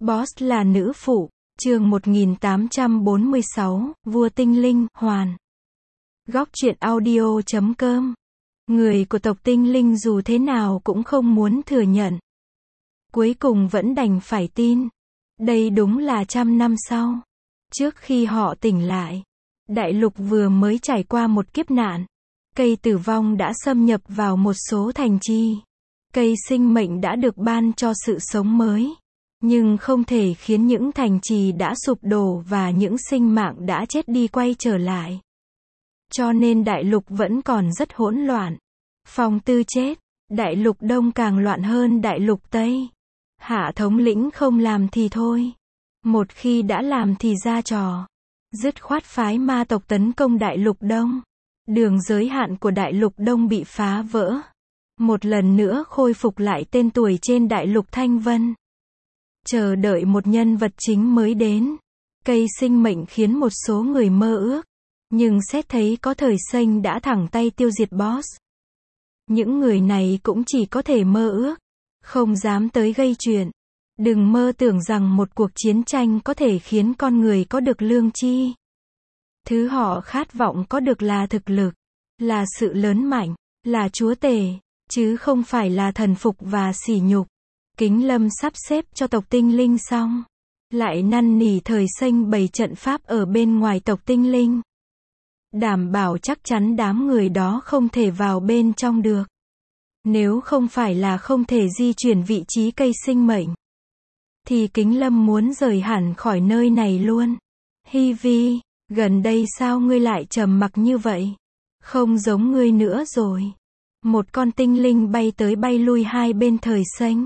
Boss là nữ phụ, chương 1846, vua tinh linh, hoàn. Góc truyện audio.com. Người của tộc tinh linh dù thế nào cũng không muốn thừa nhận. Cuối cùng vẫn đành phải tin. Đây đúng là 100 năm sau. Trước khi họ tỉnh lại, đại lục vừa mới trải qua một kiếp nạn. Cây tử vong đã xâm nhập vào một số thành trì. Cây sinh mệnh đã được ban cho sự sống mới. Nhưng không thể khiến những thành trì đã sụp đổ và những sinh mạng đã chết đi quay trở lại. Cho nên đại lục vẫn còn rất hỗn loạn. Phong Tư chết, đại lục Đông càng loạn hơn đại lục Tây. Hạ thống lĩnh không làm thì thôi. Một khi đã làm thì ra trò. Dứt khoát phái ma tộc tấn công đại lục Đông. Đường giới hạn của đại lục Đông bị phá vỡ. Một lần nữa khôi phục lại tên tuổi trên đại lục Thanh Vân. Chờ đợi một nhân vật chính mới đến. Cây sinh mệnh khiến một số người mơ ước. Nhưng xét thấy có thời Xanh đã thẳng tay tiêu diệt boss. Những người này cũng chỉ có thể mơ ước. Không dám tới gây chuyện. Đừng mơ tưởng rằng một cuộc chiến tranh có thể khiến con người có được lương tri. Thứ họ khát vọng có được là thực lực. Là sự lớn mạnh. Là chúa tể. Chứ không phải là thần phục và sỉ nhục. Kính Lâm sắp xếp cho tộc tinh linh xong. Lại năn nỉ thời Xanh bày trận pháp ở bên ngoài tộc tinh linh. Đảm bảo chắc chắn đám người đó không thể vào bên trong được. Nếu không phải là không thể di chuyển vị trí cây sinh mệnh. Thì Kính Lâm muốn rời hẳn khỏi nơi này luôn. Hi Vi, gần đây sao ngươi lại trầm mặc như vậy? Không giống ngươi nữa rồi. Một con tinh linh bay tới bay lui hai bên thời Xanh.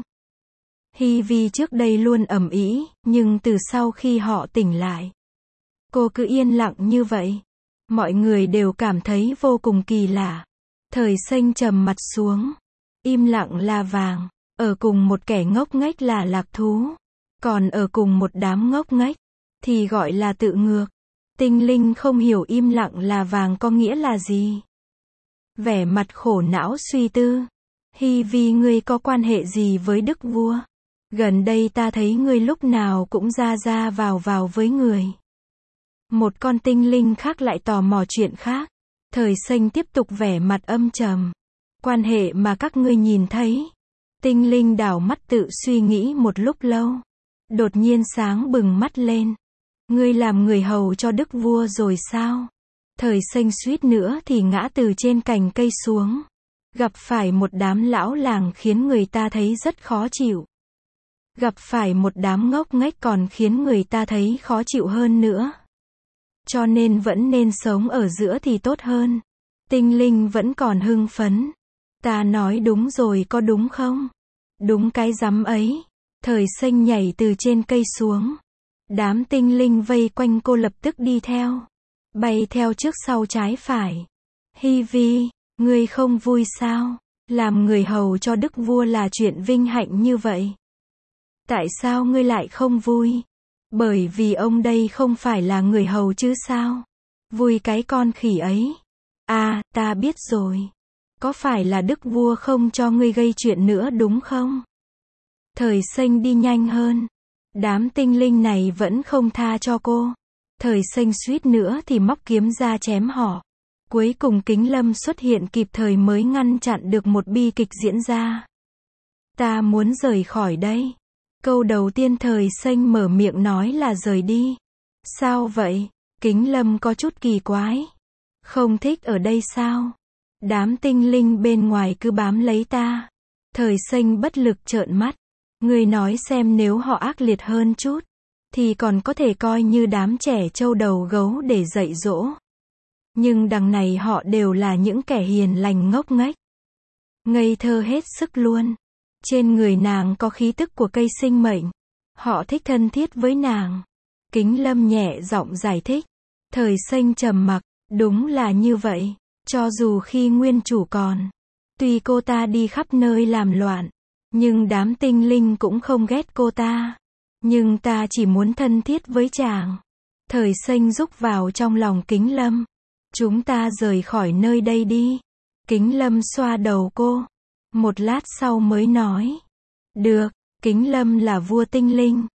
Hi Vi trước đây luôn ầm ĩ, nhưng từ sau khi họ tỉnh lại, cô cứ yên lặng như vậy. Mọi người đều cảm thấy vô cùng kỳ lạ. Thời Xanh trầm mặt xuống. Im lặng là vàng. Ở cùng một kẻ ngốc nghếch là lạc thú. Còn ở cùng một đám ngốc nghếch thì gọi là tự ngược. Tinh linh không hiểu im lặng là vàng có nghĩa là gì. Vẻ mặt khổ não suy tư. Hi Vi, ngươi có quan hệ gì với đức vua? Gần đây ta thấy ngươi lúc nào cũng ra vào với người. Một con tinh linh khác lại tò mò chuyện khác. Thời Xanh tiếp tục vẻ mặt âm trầm. Quan hệ mà các ngươi nhìn thấy. Tinh linh đảo mắt tự suy nghĩ một lúc lâu. Đột nhiên sáng bừng mắt lên. Ngươi làm người hầu cho đức vua rồi sao? Thời Xanh suýt nữa thì ngã từ trên cành cây xuống. Gặp phải một đám lão làng khiến người ta thấy rất khó chịu. Gặp phải một đám ngốc nghếch còn khiến người ta thấy khó chịu hơn nữa. Cho nên vẫn nên sống ở giữa thì tốt hơn. Tinh linh vẫn còn hưng phấn. Ta nói đúng rồi có đúng không? Đúng cái rắm ấy. Thời Xanh nhảy từ trên cây xuống. Đám tinh linh vây quanh cô lập tức đi theo. Bay theo trước sau trái phải. Hi Vi, ngươi không vui sao? Làm người hầu cho đức vua là chuyện vinh hạnh như vậy. Tại sao ngươi lại không vui? Bởi vì ông đây không phải là người hầu chứ sao? Vui cái con khỉ ấy. À, ta biết rồi. Có phải là đức vua không cho ngươi gây chuyện nữa đúng không? Thời Xanh đi nhanh hơn. Đám tinh linh này vẫn không tha cho cô. Thời Xanh suýt nữa thì móc kiếm ra chém họ. Cuối cùng Kính Lâm xuất hiện kịp thời mới ngăn chặn được một bi kịch diễn ra. Ta muốn rời khỏi đây. Câu đầu tiên Thời Xanh mở miệng nói là rời đi. Sao vậy? Kính Lâm có chút kỳ quái. Không thích ở đây sao? Đám tinh linh bên ngoài cứ bám lấy ta. Thời Xanh bất lực trợn mắt. Ngươi nói xem nếu họ ác liệt hơn chút, thì còn có thể coi như đám trẻ trâu đầu gấu để dạy dỗ. Nhưng đằng này họ đều là những kẻ hiền lành ngốc nghếch. Ngây thơ hết sức luôn. Trên người nàng có khí tức của cây sinh mệnh. Họ thích thân thiết với nàng. Kính Lâm nhẹ giọng giải thích. Thời Xanh trầm mặc. Đúng là như vậy. Cho dù khi nguyên chủ còn. Tuy cô ta đi khắp nơi làm loạn. Nhưng đám tinh linh cũng không ghét cô ta. Nhưng ta chỉ muốn thân thiết với chàng. Thời Xanh rúc vào trong lòng Kính Lâm. Chúng ta rời khỏi nơi đây đi. Kính Lâm xoa đầu cô. Một lát sau mới nói. Được, Kính Lâm là vua tinh linh.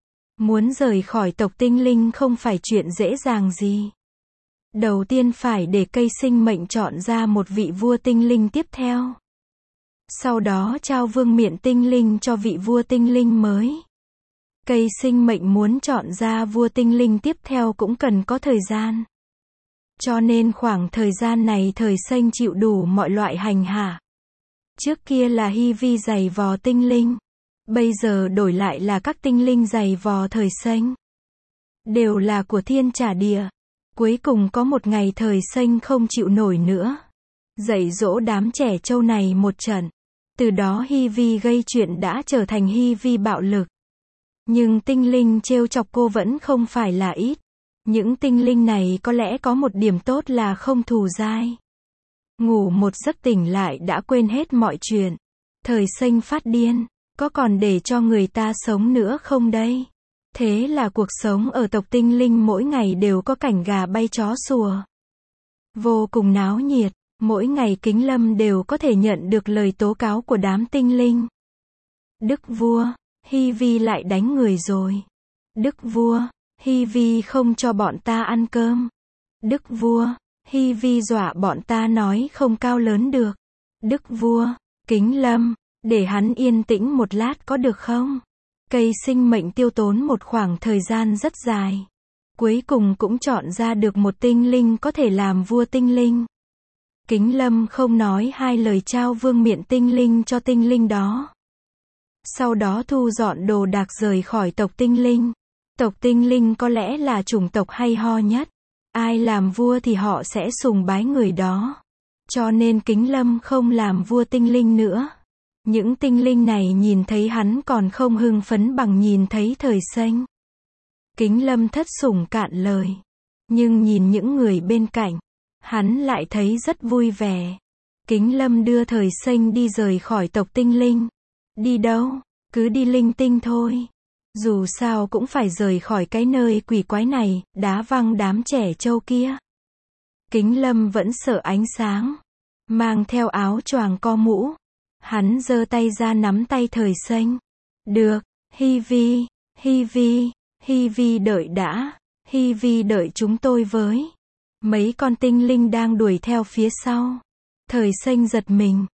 Muốn rời khỏi tộc tinh linh không phải chuyện dễ dàng gì. Đầu tiên phải để cây sinh mệnh chọn ra một vị vua tinh linh tiếp theo. Sau đó trao vương miện tinh linh cho vị vua tinh linh mới. Cây sinh mệnh muốn chọn ra vua tinh linh tiếp theo cũng cần có thời gian. Cho nên khoảng thời gian này Thời Xanh chịu đủ mọi loại hành hạ. Trước kia là Hy Vi giày vò tinh linh. Bây giờ đổi lại là các tinh linh giày vò Thời Xanh. Đều là của thiên trả địa. Cuối cùng có một ngày Thời Xanh không chịu nổi nữa. Dạy dỗ đám trẻ trâu này một trận. Từ đó Hy Vi gây chuyện đã trở thành Hy Vi bạo lực. Nhưng tinh linh trêu chọc cô vẫn không phải là ít. Những tinh linh này có lẽ có một điểm tốt là không thù dai. Ngủ một giấc tỉnh lại đã quên hết mọi chuyện. Thời Xanh phát điên. Có còn để cho người ta sống nữa không đây? Thế là cuộc sống ở tộc tinh linh mỗi ngày đều có cảnh gà bay chó sủa. Vô cùng náo nhiệt. Mỗi ngày Kính Lâm đều có thể nhận được lời tố cáo của đám tinh linh. Đức vua, Hy Vi lại đánh người rồi. Đức vua, Hy Vi không cho bọn ta ăn cơm. Đức vua, Hy Vi dọa bọn ta nói không cao lớn được. Đức vua, Kính Lâm, để hắn yên tĩnh một lát có được không? Cây sinh mệnh tiêu tốn một khoảng thời gian rất dài. Cuối cùng cũng chọn ra được một tinh linh có thể làm vua tinh linh. Kính Lâm không nói hai lời trao vương miện tinh linh cho tinh linh đó. Sau đó thu dọn đồ đạc rời khỏi tộc tinh linh. Tộc tinh linh có lẽ là chủng tộc hay ho nhất. Ai làm vua thì họ sẽ sùng bái người đó. Cho nên Kính Lâm không làm vua tinh linh nữa. Những tinh linh này nhìn thấy hắn còn không hưng phấn bằng nhìn thấy Thời Xanh. Kính Lâm thất sủng cạn lời. Nhưng nhìn những người bên cạnh, hắn lại thấy rất vui vẻ. Kính Lâm đưa Thời Xanh đi rời khỏi tộc tinh linh. Đi đâu? Cứ đi linh tinh thôi. Dù sao cũng phải rời khỏi cái nơi quỷ quái này, đá văng đám trẻ trâu kia. Kính Lâm vẫn sợ ánh sáng. Mang theo áo choàng co mũ. Hắn giơ tay ra nắm tay Thời Xanh. Được, Hy Vi, Hy Vi, Hy Vi đợi đã. Hy Vi đợi chúng tôi với. Mấy con tinh linh đang đuổi theo phía sau. Thời Xanh giật mình.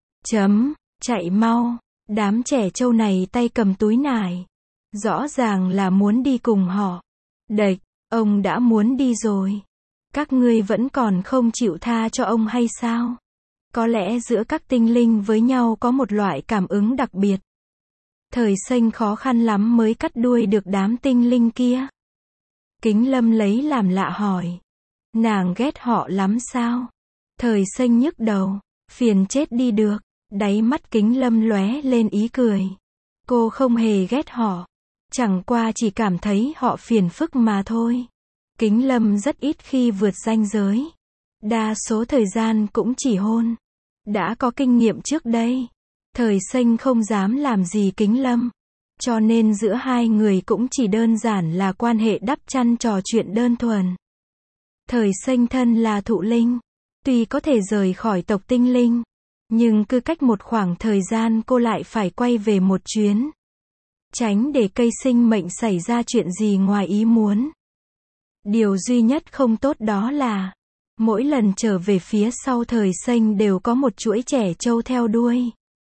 Chạy mau. Đám trẻ trâu này tay cầm túi nải. Rõ ràng là muốn đi cùng họ. Đệch, ông đã muốn đi rồi. Các ngươi vẫn còn không chịu tha cho ông hay sao? Có lẽ giữa các tinh linh với nhau có một loại cảm ứng đặc biệt. Thời Xanh khó khăn lắm mới cắt đuôi được đám tinh linh kia. Kính Lâm lấy làm lạ hỏi. Nàng ghét họ lắm sao? Thời Xanh nhức đầu. Phiền chết đi được. Đáy mắt Kính Lâm lóe lên ý cười. Cô không hề ghét họ. Chẳng qua chỉ cảm thấy họ phiền phức mà thôi. Kính Lâm rất ít khi vượt ranh giới. Đa số thời gian cũng chỉ hôn. Đã có kinh nghiệm trước đây. Thời Xanh không dám làm gì Kính Lâm. Cho nên giữa hai người cũng chỉ đơn giản là quan hệ đắp chăn trò chuyện đơn thuần. Thời Xanh thân là thụ linh. Tuy có thể rời khỏi tộc tinh linh. Nhưng cứ cách một khoảng thời gian cô lại phải quay về một chuyến. Tránh để cây sinh mệnh xảy ra chuyện gì ngoài ý muốn. Điều duy nhất không tốt đó là mỗi lần trở về phía sau Thời Xanh đều có một chuỗi trẻ trâu theo đuôi.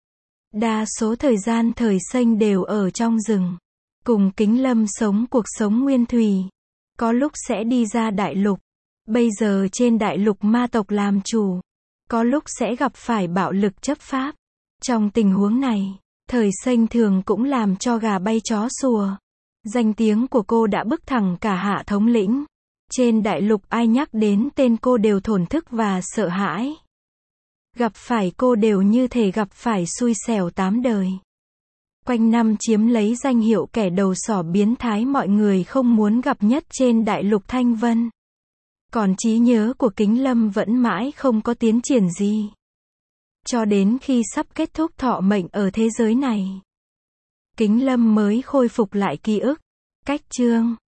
Đa số thời gian Thời Xanh đều ở trong rừng. Cùng Kính Lâm sống cuộc sống nguyên thủy. Có lúc sẽ đi ra đại lục. Bây giờ trên đại lục ma tộc làm chủ. Có lúc sẽ gặp phải bạo lực chấp pháp. Trong tình huống này, Thời Xanh thường cũng làm cho gà bay chó sủa. Danh tiếng của cô đã bức thẳng cả Hạ thống lĩnh. Trên đại lục ai nhắc đến tên cô đều thổn thức và sợ hãi. Gặp phải cô đều như thể gặp phải xui xẻo 8 đời. Quanh năm chiếm lấy danh hiệu kẻ đầu sỏ biến thái mọi người không muốn gặp nhất trên đại lục Thanh Vân. Còn trí nhớ của Kính Lâm vẫn mãi không có tiến triển gì. Cho đến khi sắp kết thúc thọ mệnh ở thế giới này, Kính Lâm mới khôi phục lại ký ức. Cách chương